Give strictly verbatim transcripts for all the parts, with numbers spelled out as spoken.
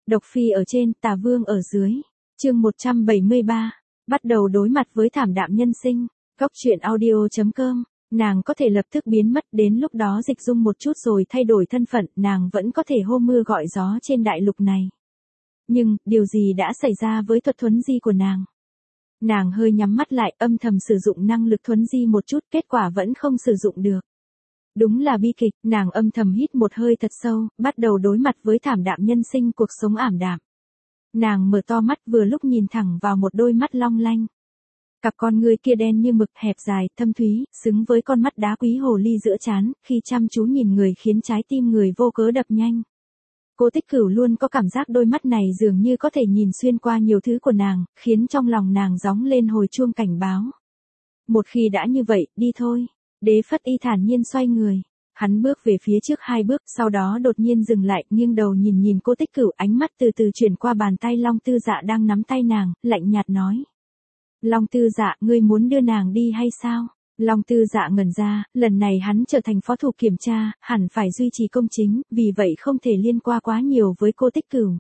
Độc phi ở trên, tà vương ở dưới. Chương một trăm bảy mươi ba. Bắt đầu đối mặt với thảm đạm nhân sinh. Góc truyện audio chấm com. Nàng có thể lập tức biến mất, đến lúc đó dịch dung một chút rồi thay đổi thân phận, nàng vẫn có thể hô mưa gọi gió trên đại lục này. Nhưng, điều gì đã xảy ra với thuật thuấn di của nàng? Nàng hơi nhắm mắt lại, âm thầm sử dụng năng lực thuấn di một chút, kết quả vẫn không sử dụng được. Đúng là bi kịch, nàng âm thầm hít một hơi thật sâu, bắt đầu đối mặt với thảm đạm nhân sinh, cuộc sống ảm đạm. Nàng mở to mắt, vừa lúc nhìn thẳng vào một đôi mắt long lanh. Cặp con ngươi kia đen như mực, hẹp dài, thâm thúy, xứng với con mắt đá quý hồ ly giữa trán, khi chăm chú nhìn người khiến trái tim người vô cớ đập nhanh. Cố Tích Cửu luôn có cảm giác đôi mắt này dường như có thể nhìn xuyên qua nhiều thứ của nàng, khiến trong lòng nàng gióng lên hồi chuông cảnh báo. Một khi đã như vậy, đi thôi. Đế Phất Y thản nhiên xoay người. Hắn bước về phía trước hai bước, sau đó đột nhiên dừng lại, nghiêng đầu nhìn nhìn Cố Tích Cửu, ánh mắt từ từ chuyển qua bàn tay Long Tư Dạ đang nắm tay nàng, lạnh nhạt nói. Long Tư Dạ, ngươi muốn đưa nàng đi hay sao? Long Tư Dạ ngẩn ra, lần này hắn trở thành phó thủ kiểm tra, hẳn phải duy trì công chính, vì vậy không thể liên quan quá nhiều với Cố Tích Cửu.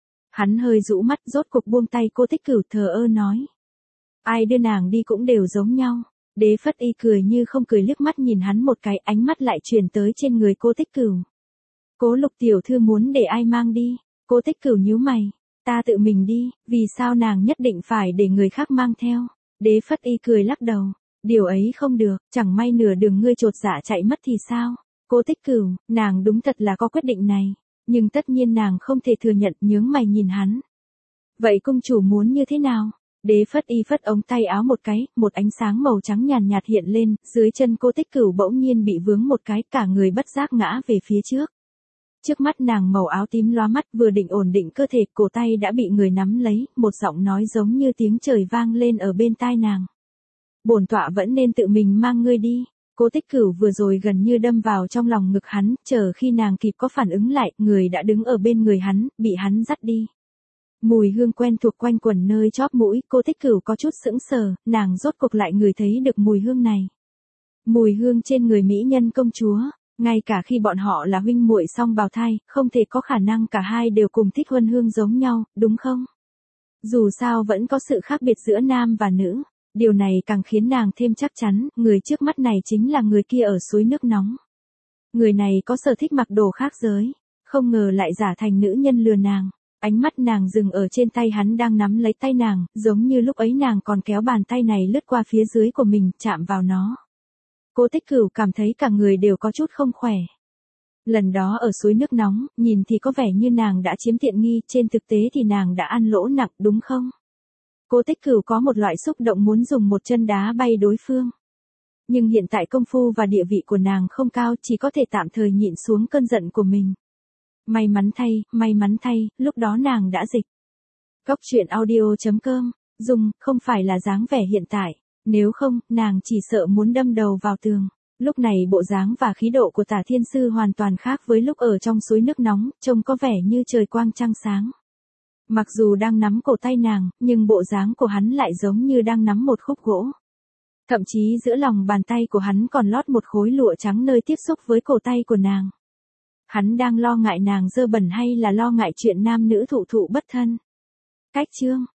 Hắn hơi rũ mắt, rốt cuộc buông tay Cố Tích Cửu, thờ ơ nói. Ai đưa nàng đi cũng đều giống nhau. Đế Phất Y cười như không cười, liếc mắt nhìn hắn một cái, ánh mắt lại chuyển tới trên người Cố Tích Cửu. Cố Lục tiểu thư muốn để ai mang đi? Cố Tích Cửu nhíu mày. Ta tự mình đi, vì sao nàng nhất định phải để người khác mang theo? Đế Phất Y cười lắc đầu. Điều ấy không được, chẳng may nửa đường ngươi chột dạ chạy mất thì sao? Cố Tích Cửu, nàng đúng thật là có quyết định này. Nhưng tất nhiên nàng không thể thừa nhận, nhướng mày nhìn hắn. Vậy công chủ muốn như thế nào? Đế Phất Y phất ống tay áo một cái, một ánh sáng màu trắng nhàn nhạt hiện lên, dưới chân Cố Tích Cửu bỗng nhiên bị vướng một cái, cả người bất giác ngã về phía trước. Trước mắt nàng màu áo tím lóa mắt, vừa định ổn định cơ thể, cổ tay đã bị người nắm lấy, một giọng nói giống như tiếng trời vang lên ở bên tai nàng. Bổn tọa vẫn nên tự mình mang ngươi đi. Cố Tích Cửu vừa rồi gần như đâm vào trong lòng ngực hắn, chờ khi nàng kịp có phản ứng lại, người đã đứng ở bên người hắn, bị hắn dắt đi. Mùi hương quen thuộc quanh quẩn nơi chóp mũi, Cố Tích Cửu có chút sững sờ, nàng rốt cuộc lại ngửi thấy được mùi hương này. Mùi hương trên người mỹ nhân công chúa, ngay cả khi bọn họ là huynh muội song bào thai, không thể có khả năng cả hai đều cùng thích huân hương giống nhau, đúng không? Dù sao vẫn có sự khác biệt giữa nam và nữ. Điều này càng khiến nàng thêm chắc chắn, người trước mắt này chính là người kia ở suối nước nóng. Người này có sở thích mặc đồ khác giới, không ngờ lại giả thành nữ nhân lừa nàng. Ánh mắt nàng dừng ở trên tay hắn đang nắm lấy tay nàng, giống như lúc ấy nàng còn kéo bàn tay này lướt qua phía dưới của mình, chạm vào nó. Cố Tích Cửu cảm thấy cả người đều có chút không khỏe. Lần đó ở suối nước nóng, nhìn thì có vẻ như nàng đã chiếm tiện nghi, trên thực tế thì nàng đã ăn lỗ nặng, đúng không? Cố Tích Cửu có một loại xúc động muốn dùng một chân đá bay đối phương. Nhưng hiện tại công phu và địa vị của nàng không cao, chỉ có thể tạm thời nhịn xuống cơn giận của mình. May mắn thay, may mắn thay, lúc đó nàng đã dịch. Góc truyện audio chấm com, dùng, không phải là dáng vẻ hiện tại, nếu không, nàng chỉ sợ muốn đâm đầu vào tường. Lúc này bộ dáng và khí độ của Tả Thiên Sư hoàn toàn khác với lúc ở trong suối nước nóng, trông có vẻ như trời quang trăng sáng. Mặc dù đang nắm cổ tay nàng, nhưng bộ dáng của hắn lại giống như đang nắm một khúc gỗ. Thậm chí giữa lòng bàn tay của hắn còn lót một khối lụa trắng nơi tiếp xúc với cổ tay của nàng. Hắn đang lo ngại nàng dơ bẩn hay là lo ngại chuyện nam nữ thụ thụ bất thân? Cách chương